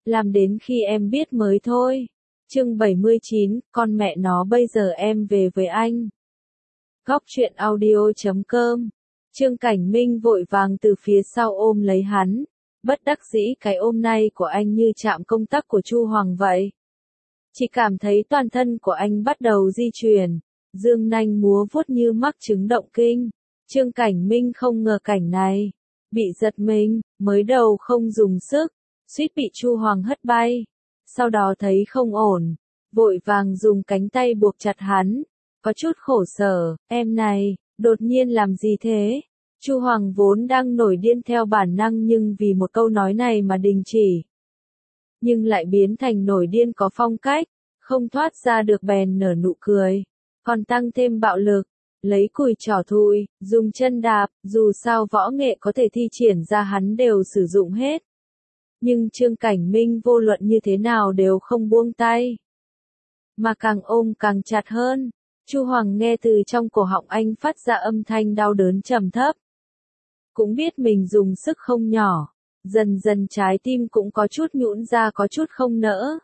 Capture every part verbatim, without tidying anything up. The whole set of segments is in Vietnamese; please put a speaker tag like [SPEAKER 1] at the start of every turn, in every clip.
[SPEAKER 1] làm đến khi em biết mới thôi. Chương bảy mươi chín, con mẹ nó bây giờ em về với anh. Góc truyện audio chấm com. Trương Cảnh Minh vội vàng từ phía sau ôm lấy hắn, bất đắc dĩ cái ôm này của anh như chạm công tắc của Chu Hoàng vậy. Chỉ cảm thấy toàn thân của anh bắt đầu di chuyển, dương nanh múa vuốt như mắc chứng động kinh. Trương Cảnh Minh không ngờ cảnh này, bị giật mình, mới đầu không dùng sức, suýt bị Chu Hoàng hất bay. Sau đó thấy không ổn, vội vàng dùng cánh tay buộc chặt hắn, có chút khổ sở, em này, đột nhiên làm gì thế? Chu Hoàng vốn đang nổi điên theo bản năng nhưng vì một câu nói này mà đình chỉ. Nhưng lại biến thành nổi điên có phong cách, không thoát ra được bèn nở nụ cười, còn tăng thêm bạo lực, lấy cùi trỏ thụi, dùng chân đạp, dù sao võ nghệ có thể thi triển ra hắn đều sử dụng hết. Nhưng Trương Cảnh Minh vô luận như thế nào đều không buông tay, mà càng ôm càng chặt hơn. Chu Hoàng nghe từ trong cổ họng anh phát ra âm thanh đau đớn trầm thấp. Cũng biết mình dùng sức không nhỏ, dần dần trái tim cũng có chút nhũn ra có chút không nỡ.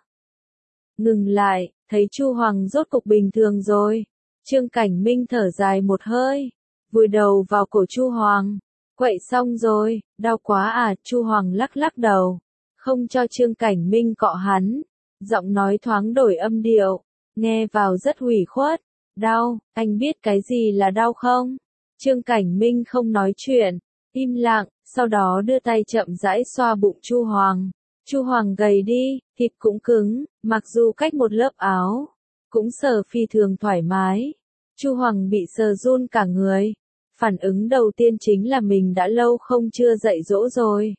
[SPEAKER 1] Ngừng lại, thấy Chu Hoàng rốt cục bình thường rồi. Trương Cảnh Minh thở dài một hơi, vùi đầu vào cổ Chu Hoàng. Quậy xong rồi, đau quá à? Chu Hoàng lắc lắc đầu, không cho Trương Cảnh Minh cọ hắn. Giọng nói thoáng đổi âm điệu, nghe vào rất ủy khuất. Đau, anh biết cái gì là đau không? Trương Cảnh Minh không nói chuyện, im lặng, sau đó đưa tay chậm rãi xoa bụng Chu Hoàng. Chu Hoàng gầy đi, thịt cũng cứng, mặc dù cách một lớp áo, cũng sờ phi thường thoải mái. Chu Hoàng bị sờ run cả người. Phản ứng đầu tiên chính là mình đã lâu không chưa dạy dỗ rồi.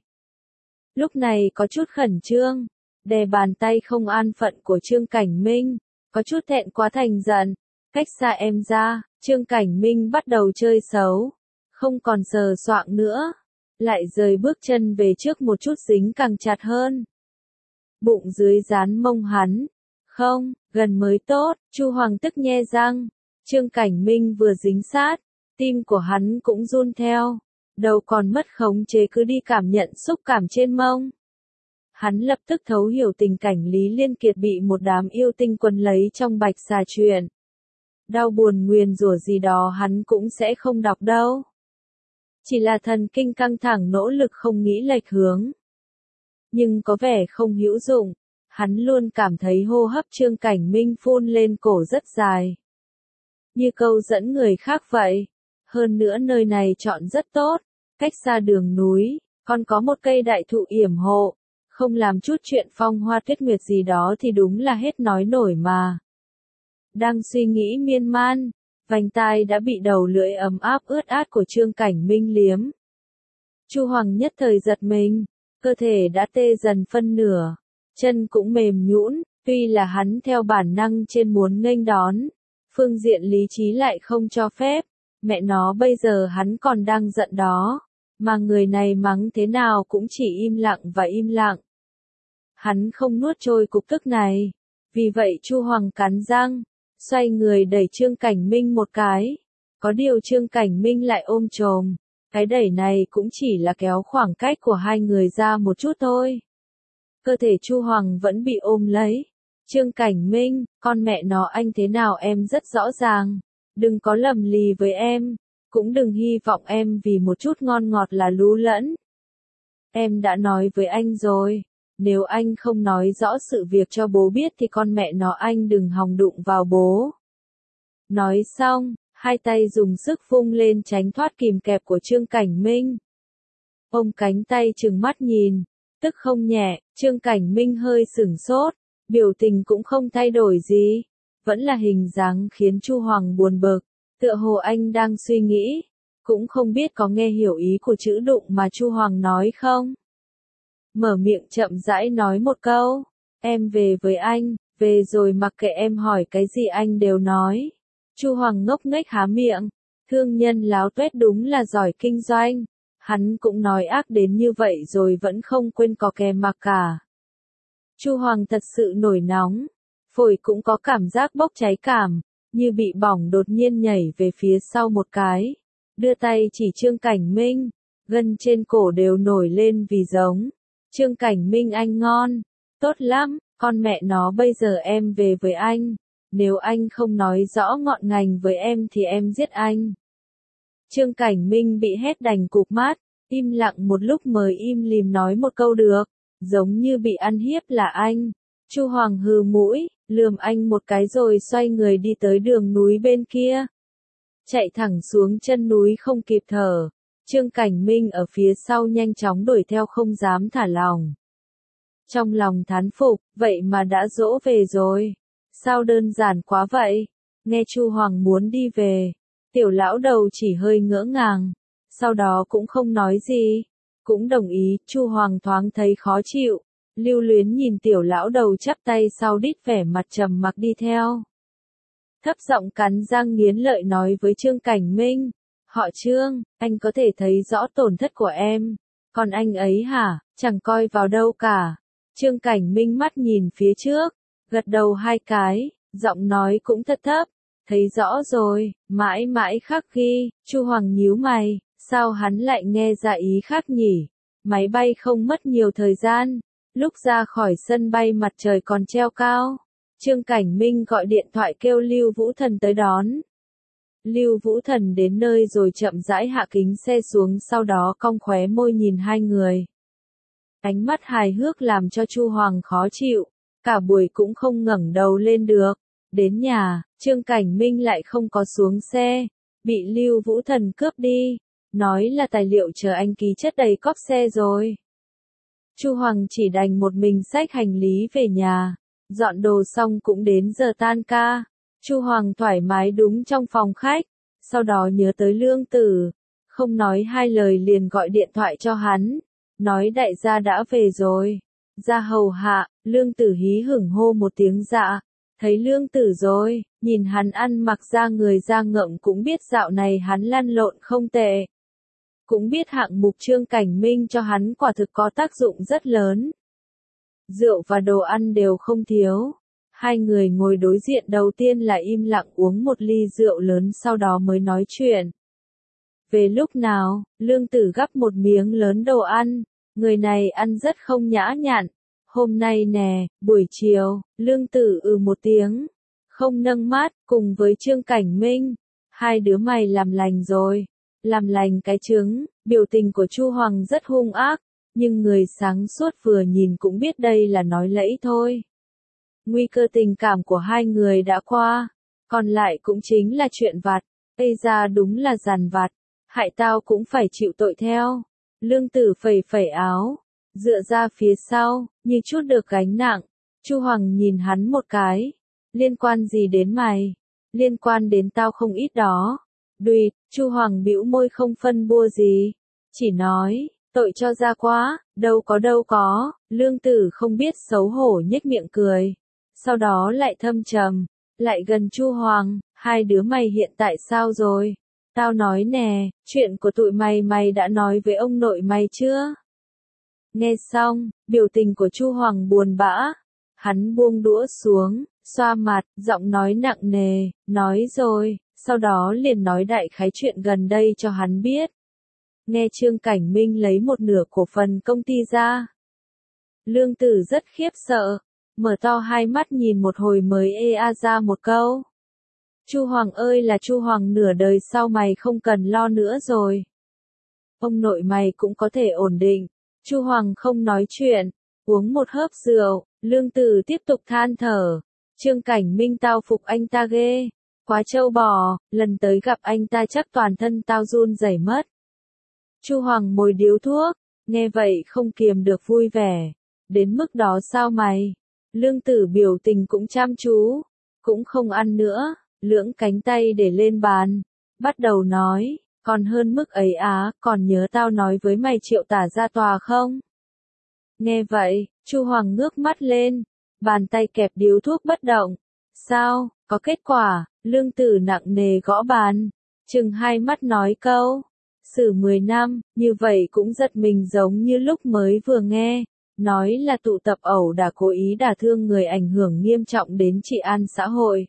[SPEAKER 1] Lúc này có chút khẩn trương, đè bàn tay không an phận của Trương Cảnh Minh, có chút thẹn quá thành giận. Cách xa em ra, Trương Cảnh Minh bắt đầu chơi xấu, không còn sờ soạng nữa, lại rời bước chân về trước một chút dính càng chặt hơn. Bụng dưới dán mông hắn, không, gần mới tốt. Chu Hoàng tức nhe răng, Trương Cảnh Minh vừa dính sát, tim của hắn cũng run theo, đầu còn mất khống chế cứ đi cảm nhận xúc cảm trên mông. Hắn lập tức thấu hiểu tình cảnh Lý Liên Kiệt bị một đám yêu tinh quấn lấy trong Bạch Xà Truyện. Đau buồn nguyền rủa gì đó hắn cũng sẽ không đọc đâu. Chỉ là thần kinh căng thẳng nỗ lực không nghĩ lệch hướng. Nhưng có vẻ không hữu dụng, hắn luôn cảm thấy hô hấp Trương Cảnh Minh phun lên cổ rất dài. Như câu dẫn người khác vậy. Hơn nữa nơi này chọn rất tốt, cách xa đường núi, còn có một cây đại thụ yểm hộ. Không làm chút chuyện phong hoa tuyết nguyệt gì đó thì đúng là hết nói nổi mà. Đang suy nghĩ miên man, vành tai đã bị đầu lưỡi ấm áp ướt át của Trương Cảnh Minh liếm. Chu Hoàng nhất thời giật mình, cơ thể đã tê dần phân nửa, chân cũng mềm nhũn, tuy là hắn theo bản năng trên muốn nghênh đón, phương diện lý trí lại không cho phép. Mẹ nó bây giờ hắn còn đang giận đó, mà người này mắng thế nào cũng chỉ im lặng và im lặng. Hắn không nuốt trôi cục tức này, vì vậy Chu Hoàng cắn răng, xoay người đẩy Trương Cảnh Minh một cái. Có điều Trương Cảnh Minh lại ôm chồm, cái đẩy này cũng chỉ là kéo khoảng cách của hai người ra một chút thôi. Cơ thể Chu Hoàng vẫn bị ôm lấy. Trương Cảnh Minh, con mẹ nó anh thế nào em rất rõ ràng, đừng có lầm lì với em, cũng đừng hy vọng em vì một chút ngon ngọt là lú lẫn. Em đã nói với anh rồi, nếu anh không nói rõ sự việc cho bố biết thì con mẹ nó anh đừng hòng đụng vào bố. Nói xong, hai tay dùng sức vung lên tránh thoát kìm kẹp của Trương Cảnh Minh. Ôm cánh tay trừng mắt nhìn, tức không nhẹ. Trương Cảnh Minh hơi sửng sốt, biểu tình cũng không thay đổi gì, vẫn là hình dáng khiến Chu Hoàng buồn bực, tựa hồ anh đang suy nghĩ, cũng không biết có nghe hiểu ý của chữ đụng mà Chu Hoàng nói không. Mở miệng chậm rãi nói một câu, em về với anh, về rồi mặc kệ em hỏi cái gì anh đều nói. Chu Hoàng ngốc nghếch há miệng, thương nhân láo tuét đúng là giỏi kinh doanh, hắn cũng nói ác đến như vậy rồi vẫn không quên có kè mặc cả. Chu Hoàng thật sự nổi nóng, phổi cũng có cảm giác bốc cháy cảm, như bị bỏng đột nhiên nhảy về phía sau một cái, đưa tay chỉ Trương Cảnh Minh, gân trên cổ đều nổi lên vì giống. Trương Cảnh Minh anh ngon, tốt lắm, con mẹ nó bây giờ em về với anh. Nếu anh không nói rõ ngọn ngành với em thì em giết anh. Trương Cảnh Minh bị hét đành cụp mắt, im lặng một lúc mới im lìm nói một câu được, giống như bị ăn hiếp là anh. Chu Hoàng hừ mũi, lườm anh một cái rồi xoay người đi tới đường núi bên kia. Chạy thẳng xuống chân núi không kịp thở. Trương Cảnh Minh ở phía sau nhanh chóng đuổi theo không dám thả lòng. Trong lòng thán phục, vậy mà đã dỗ về rồi. Sao đơn giản quá vậy? Nghe Chu Hoàng muốn đi về, tiểu lão đầu chỉ hơi ngỡ ngàng, sau đó cũng không nói gì, cũng đồng ý. Chu Hoàng thoáng thấy khó chịu, lưu luyến nhìn tiểu lão đầu chắp tay sau đít vẻ mặt trầm mặc đi theo. Thấp giọng cắn răng nghiến lợi nói với Trương Cảnh Minh, họ Trương, anh có thể thấy rõ tổn thất của em, còn anh ấy hả, chẳng coi vào đâu cả. Trương Cảnh Minh mắt nhìn phía trước, gật đầu hai cái, giọng nói cũng thật thấp, thấy rõ rồi, mãi mãi khắc ghi. Chu Hoàng nhíu mày, sao hắn lại nghe ra ý khác nhỉ? Máy bay không mất nhiều thời gian, lúc ra khỏi sân bay mặt trời còn treo cao. Trương Cảnh Minh gọi điện thoại kêu Lưu Vũ Thần tới đón. Lưu Vũ Thần đến nơi rồi chậm rãi hạ kính xe xuống, sau đó cong khóe môi nhìn hai người. Ánh mắt hài hước làm cho Chu Hoàng khó chịu, cả buổi cũng không ngẩng đầu lên được. Đến nhà, Trương Cảnh Minh lại không có xuống xe, bị Lưu Vũ Thần cướp đi, nói là tài liệu chờ anh ký chất đầy cốp xe rồi. Chu Hoàng chỉ đành một mình xách hành lý về nhà, dọn đồ xong cũng đến giờ tan ca. Chu Hoàng thoải mái đúng trong phòng khách, sau đó nhớ tới Lương Tử, không nói hai lời liền gọi điện thoại cho hắn, nói đại gia đã về rồi. Ra hầu hạ, Lương Tử hí hửng hô một tiếng dạ, thấy Lương Tử rồi, nhìn hắn ăn mặc ra người ra ngậm cũng biết dạo này hắn lăn lộn không tệ. Cũng biết hạng mục Trương Cảnh Minh cho hắn quả thực có tác dụng rất lớn. Rượu và đồ ăn đều không thiếu. Hai người ngồi đối diện, đầu tiên là im lặng uống một ly rượu lớn, sau đó mới nói chuyện. Về lúc nào, Lương Tử gắp một miếng lớn đồ ăn, người này ăn rất không nhã nhặn. Hôm nay nè, buổi chiều, Lương Tử ừ một tiếng, không nâng mắt, cùng với Trương Cảnh Minh. Hai đứa mày làm lành rồi. Làm lành cái trứng. Biểu tình của Chu Hoàng rất hung ác, nhưng người sáng suốt vừa nhìn cũng biết đây là nói lẫy thôi. Nguy cơ tình cảm của hai người đã qua, còn lại cũng chính là chuyện vặt. Ây ra đúng là dằn vặt, hại tao cũng phải chịu tội theo. Lương Tử phẩy phẩy áo, dựa ra phía sau, như chút được gánh nặng. Chu Hoàng nhìn hắn một cái, liên quan gì đến mày? Liên quan đến tao không ít đó. Đùi, Chu Hoàng bĩu môi không phân bua gì, chỉ nói, tội cho ra quá, đâu có đâu có. Lương Tử không biết xấu hổ nhếch miệng cười, sau đó lại thâm trầm, lại gần Chu Hoàng, hai đứa mày hiện tại sao rồi? Tao nói nè, chuyện của tụi mày mày đã nói với ông nội mày chưa? Nghe xong, biểu tình của Chu Hoàng buồn bã, hắn buông đũa xuống, xoa mặt, giọng nói nặng nề, nói rồi, sau đó liền nói đại khái chuyện gần đây cho hắn biết. Nghe Trương Cảnh Minh lấy một nửa cổ phần công ty ra. Lương Tử rất khiếp sợ, mở to hai mắt nhìn một hồi mới ê a ra một câu. Chu Hoàng ơi là Chu Hoàng, nửa đời sau mày không cần lo nữa rồi. Ông nội mày cũng có thể ổn định. Chu Hoàng không nói chuyện, uống một hớp rượu. Lương Tử tiếp tục than thở. Trương Cảnh Minh tao phục anh ta ghê, quá trâu bò, lần tới gặp anh ta chắc toàn thân tao run rẩy mất. Chu Hoàng mồi điếu thuốc, nghe vậy không kiềm được vui vẻ. Đến mức đó sao mày? Lương Tử biểu tình cũng chăm chú, cũng không ăn nữa, lưỡng cánh tay để lên bàn, bắt đầu nói, còn hơn mức ấy á, còn nhớ tao nói với mày triệu tả ra tòa không? Nghe vậy, Chu Hoàng ngước mắt lên, bàn tay kẹp điếu thuốc bất động. Sao, có kết quả? Lương Tử nặng nề gõ bàn, chừng hai mắt nói câu, xử mười năm, như vậy cũng giật mình giống như lúc mới vừa nghe, nói là tụ tập ẩu đả cố ý đả thương người ảnh hưởng nghiêm trọng đến trị an xã hội.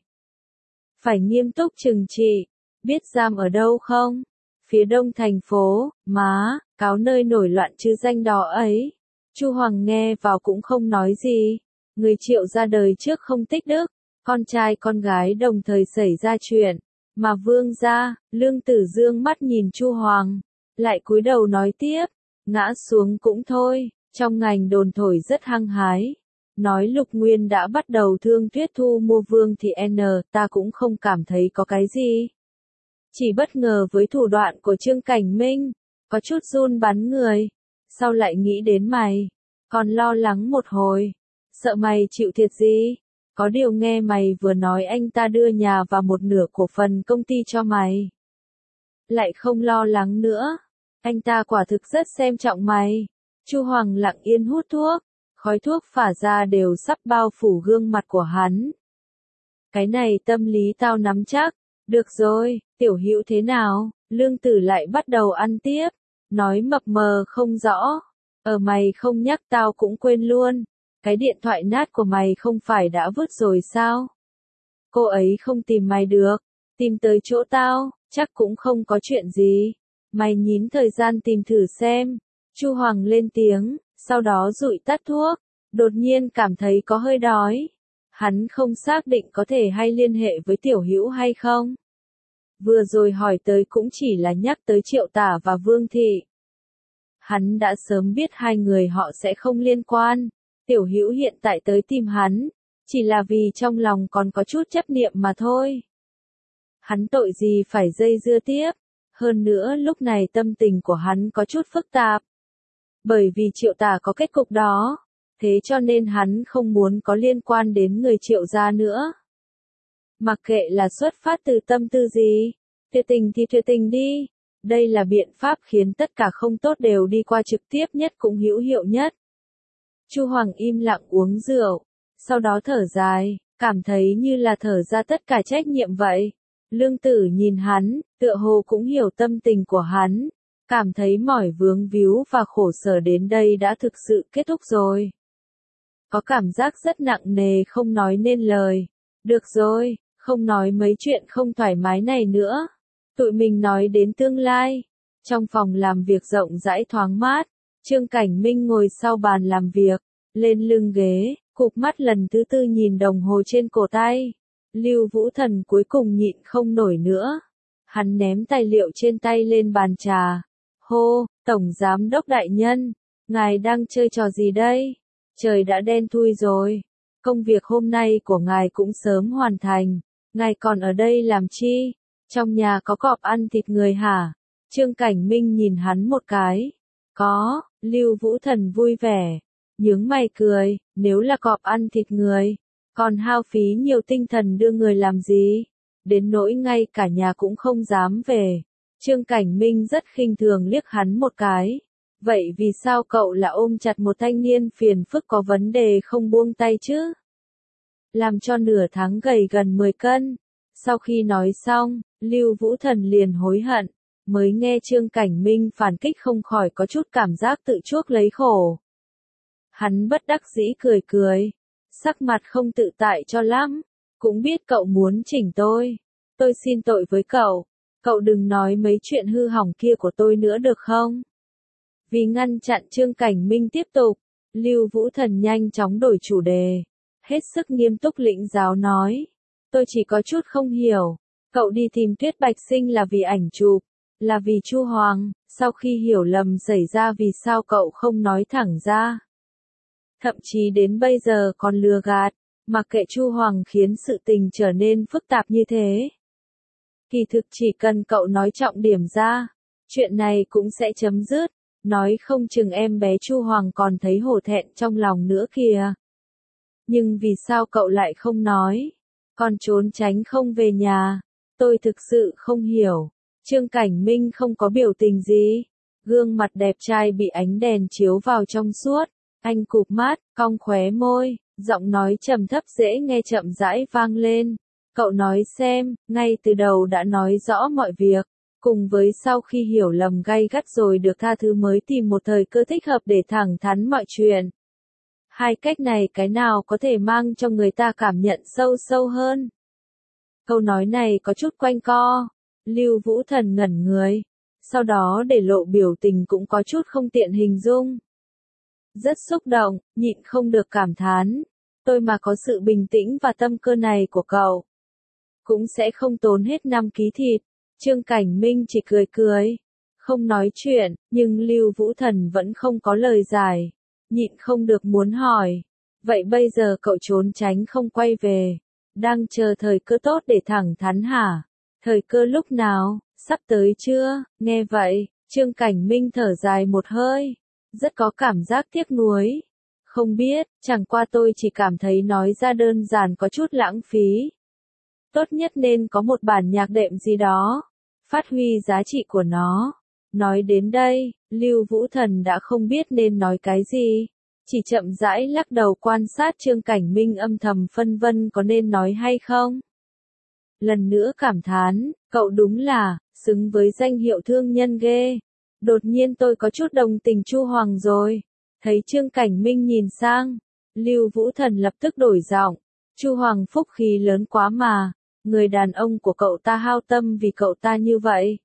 [SPEAKER 1] Phải nghiêm túc trừng trị, biết giam ở đâu không? Phía đông thành phố, má, cáo nơi nổi loạn chứ danh đó ấy. Chu Hoàng nghe vào cũng không nói gì, Người Triệu ra đời trước không tích đức, con trai con gái đồng thời xảy ra chuyện, mà Vương gia, Lương Tử Dương mắt nhìn Chu Hoàng, lại cúi đầu nói tiếp, ngã xuống cũng thôi, trong ngành đồn thổi rất hăng hái. Nói Lục Nguyên đã bắt đầu thương Tuyết thu mua Vương Thị N, ta cũng không cảm thấy có cái gì. Chỉ bất ngờ với thủ đoạn của Trương Cảnh Minh, có chút run bắn người, sau lại nghĩ đến mày, còn lo lắng một hồi, sợ mày chịu thiệt gì, có điều nghe mày vừa nói anh ta đưa nhà và một nửa cổ phần công ty cho mày. Lại không lo lắng nữa, anh ta quả thực rất xem trọng mày. Chu Hoàng lặng yên hút thuốc, khói thuốc phả ra đều sắp bao phủ gương mặt của hắn. Cái này tâm lý tao nắm chắc, được rồi, Tiểu Hữu thế nào? Lương Tử lại bắt đầu ăn tiếp, nói mập mờ không rõ, ở mày không nhắc tao cũng quên luôn, cái điện thoại nát của mày không phải đã vứt rồi sao? Cô ấy không tìm mày được, tìm tới chỗ tao, chắc cũng không có chuyện gì, mày nhín thời gian tìm thử xem. Chu Hoàng lên tiếng, sau đó dụi tắt thuốc, đột nhiên cảm thấy có hơi đói. Hắn không xác định có thể hay liên hệ với Tiểu Hữu hay không. Vừa rồi hỏi tới cũng chỉ là nhắc tới Triệu Tả và Vương Thị. Hắn đã sớm biết hai người họ sẽ không liên quan. Tiểu Hữu hiện tại tới tìm hắn, chỉ là vì trong lòng còn có chút chấp niệm mà thôi. Hắn tội gì phải dây dưa tiếp, hơn nữa lúc này tâm tình của hắn có chút phức tạp. Bởi vì Triệu Tả có kết cục đó, thế cho nên hắn không muốn có liên quan đến người Triệu gia nữa. Mặc kệ là xuất phát từ tâm tư gì, tuyệt tình thì tuyệt tình đi, đây là biện pháp khiến tất cả không tốt đều đi qua trực tiếp nhất cũng hữu hiệu nhất. Chu Hoàng im lặng uống rượu, sau đó thở dài, cảm thấy như là thở ra tất cả trách nhiệm vậy. Lương Tử nhìn hắn, tựa hồ cũng hiểu tâm tình của hắn, cảm thấy mỏi vướng víu và khổ sở đến đây đã thực sự kết thúc rồi. Có cảm giác rất nặng nề không nói nên lời. Được rồi, không nói mấy chuyện không thoải mái này nữa. Tụi mình nói đến tương lai. Trong phòng làm việc rộng rãi thoáng mát, Trương Cảnh Minh ngồi sau bàn làm việc, lên lưng ghế, cụp mắt lần thứ tư nhìn đồng hồ trên cổ tay. Lưu Vũ Thần cuối cùng nhịn không nổi nữa. Hắn ném tài liệu trên tay lên bàn trà. Hô, Tổng Giám Đốc Đại Nhân, ngài đang chơi trò gì đây? Trời đã đen thui rồi. Công việc hôm nay của ngài cũng sớm hoàn thành. Ngài còn ở đây làm chi? Trong nhà có cọp ăn thịt người hả? Trương Cảnh Minh nhìn hắn một cái. Có, Lưu Vũ Thần vui vẻ. Nhướng mày cười, nếu là cọp ăn thịt người, còn hao phí nhiều tinh thần đưa người làm gì? Đến nỗi ngay cả nhà cũng không dám về. Trương Cảnh Minh rất khinh thường liếc hắn một cái. Vậy vì sao cậu là ôm chặt một thanh niên phiền phức có vấn đề không buông tay chứ? Làm cho nửa tháng gầy gần mười cân. Sau khi nói xong, Lưu Vũ Thần liền hối hận. Mới nghe Trương Cảnh Minh phản kích không khỏi có chút cảm giác tự chuốc lấy khổ. Hắn bất đắc dĩ cười cười. Sắc mặt không tự tại cho lắm. Cũng biết cậu muốn chỉnh tôi. Tôi xin tội với cậu. Cậu đừng nói mấy chuyện hư hỏng kia của tôi nữa được không? Vì ngăn chặn Trương Cảnh Minh tiếp tục, Lưu Vũ Thần nhanh chóng đổi chủ đề. Hết sức nghiêm túc lĩnh giáo nói. Tôi chỉ có chút không hiểu. Cậu đi tìm Tuyết Bạch Sinh là vì ảnh chụp, là vì Chu Hoàng, sau khi hiểu lầm xảy ra vì sao cậu không nói thẳng ra. Thậm chí đến bây giờ còn lừa gạt, mặc kệ Chu Hoàng khiến sự tình trở nên phức tạp như thế. Kỳ thực chỉ cần cậu nói trọng điểm ra, chuyện này cũng sẽ chấm dứt, nói không chừng em bé Chu Hoàng còn thấy hổ thẹn trong lòng nữa kìa. Nhưng vì sao cậu lại không nói, còn trốn tránh không về nhà, tôi thực sự không hiểu. Trương Cảnh Minh không có biểu tình gì, gương mặt đẹp trai bị ánh đèn chiếu vào trong suốt, anh cụp mắt, cong khóe môi, giọng nói trầm thấp dễ nghe chậm rãi vang lên. Cậu nói xem, ngay từ đầu đã nói rõ mọi việc, cùng với sau khi hiểu lầm gay gắt rồi được tha thứ mới tìm một thời cơ thích hợp để thẳng thắn mọi chuyện. Hai cách này cái nào có thể mang cho người ta cảm nhận sâu sâu hơn? Câu nói này có chút quanh co, Lưu Vũ Thần ngẩn người, sau đó để lộ biểu tình cũng có chút không tiện hình dung. Rất xúc động, nhịn không được cảm thán. Tôi mà có sự bình tĩnh và tâm cơ này của cậu, cũng sẽ không tốn hết năm ký thịt. Trương Cảnh Minh chỉ cười cười, không nói chuyện, nhưng Lưu Vũ Thần vẫn không có lời giải, nhịn không được muốn hỏi. Vậy bây giờ cậu trốn tránh không quay về, đang chờ thời cơ tốt để thẳng thắn hả? Thời cơ lúc nào, sắp tới chưa? Nghe vậy, Trương Cảnh Minh thở dài một hơi, rất có cảm giác tiếc nuối. Không biết, chẳng qua tôi chỉ cảm thấy nói ra đơn giản có chút lãng phí. Tốt nhất nên có một bản nhạc đệm gì đó, phát huy giá trị của nó. Nói đến đây, Lưu Vũ Thần đã không biết nên nói cái gì, chỉ chậm rãi lắc đầu quan sát Trương Cảnh Minh âm thầm phân vân có nên nói hay không. Lần nữa cảm thán, cậu đúng là, xứng với danh hiệu thương nhân ghê. Đột nhiên tôi có chút đồng tình Chu Hoàng rồi. Thấy Trương Cảnh Minh nhìn sang, Lưu Vũ Thần lập tức đổi giọng. Chu Hoàng phúc khí lớn quá mà, người đàn ông của cậu ta hao tâm vì cậu ta như vậy.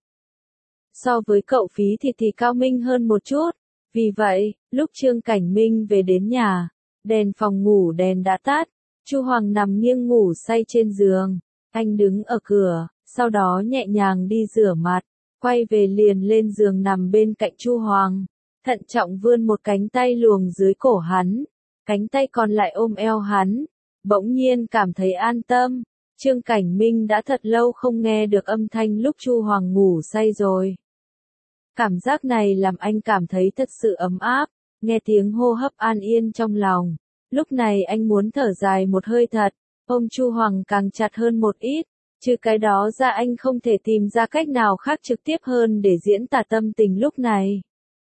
[SPEAKER 1] So với cậu phí thì thì cao minh hơn một chút. Vì vậy, lúc Trương Cảnh Minh về đến nhà, đèn phòng ngủ đèn đã tắt, Chu Hoàng nằm nghiêng ngủ say trên giường. Anh đứng ở cửa, sau đó nhẹ nhàng đi rửa mặt, quay về liền lên giường nằm bên cạnh Chu Hoàng, thận trọng vươn một cánh tay luồn dưới cổ hắn, cánh tay còn lại ôm eo hắn, bỗng nhiên cảm thấy an tâm. Trương Cảnh Minh đã thật lâu không nghe được âm thanh lúc Chu Hoàng ngủ say rồi. Cảm giác này làm anh cảm thấy thật sự ấm áp, nghe tiếng hô hấp an yên trong lòng. Lúc này anh muốn thở dài một hơi thật, ôm Chu Hoàng càng chặt hơn một ít, trừ cái đó ra anh không thể tìm ra cách nào khác trực tiếp hơn để diễn tả tâm tình lúc này.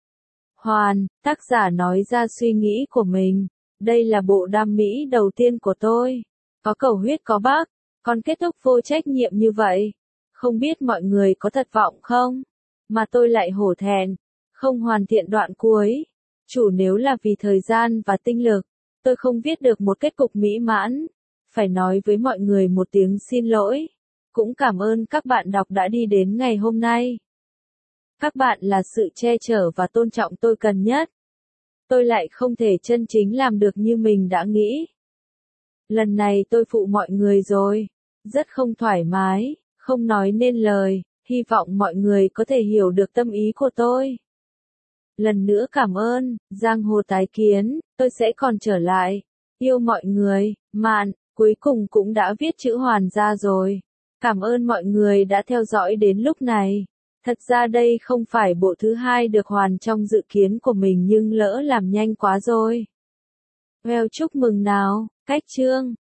[SPEAKER 1] Hoàn, tác giả nói ra suy nghĩ của mình, đây là bộ đam mỹ đầu tiên của tôi, có cầu huyết có bác, còn kết thúc vô trách nhiệm như vậy, không biết mọi người có thất vọng không? Mà tôi lại hổ thẹn, không hoàn thiện đoạn cuối. Chủ nếu là vì thời gian và tinh lực, tôi không viết được một kết cục mỹ mãn. Phải nói với mọi người một tiếng xin lỗi. Cũng cảm ơn các bạn đọc đã đi đến ngày hôm nay. Các bạn là sự che chở và tôn trọng tôi cần nhất. Tôi lại không thể chân chính làm được như mình đã nghĩ. Lần này tôi phụ mọi người rồi. Rất không thoải mái, không nói nên lời. Hy vọng mọi người có thể hiểu được tâm ý của tôi. Lần nữa cảm ơn, giang hồ tái kiến, tôi sẽ còn trở lại. Yêu mọi người, Mạn, cuối cùng cũng đã viết chữ Hoàn ra rồi. Cảm ơn mọi người đã theo dõi đến lúc này. Thật ra đây không phải bộ thứ hai được Hoàn trong dự kiến của mình nhưng lỡ làm nhanh quá rồi. Well chúc mừng nào, cách chương.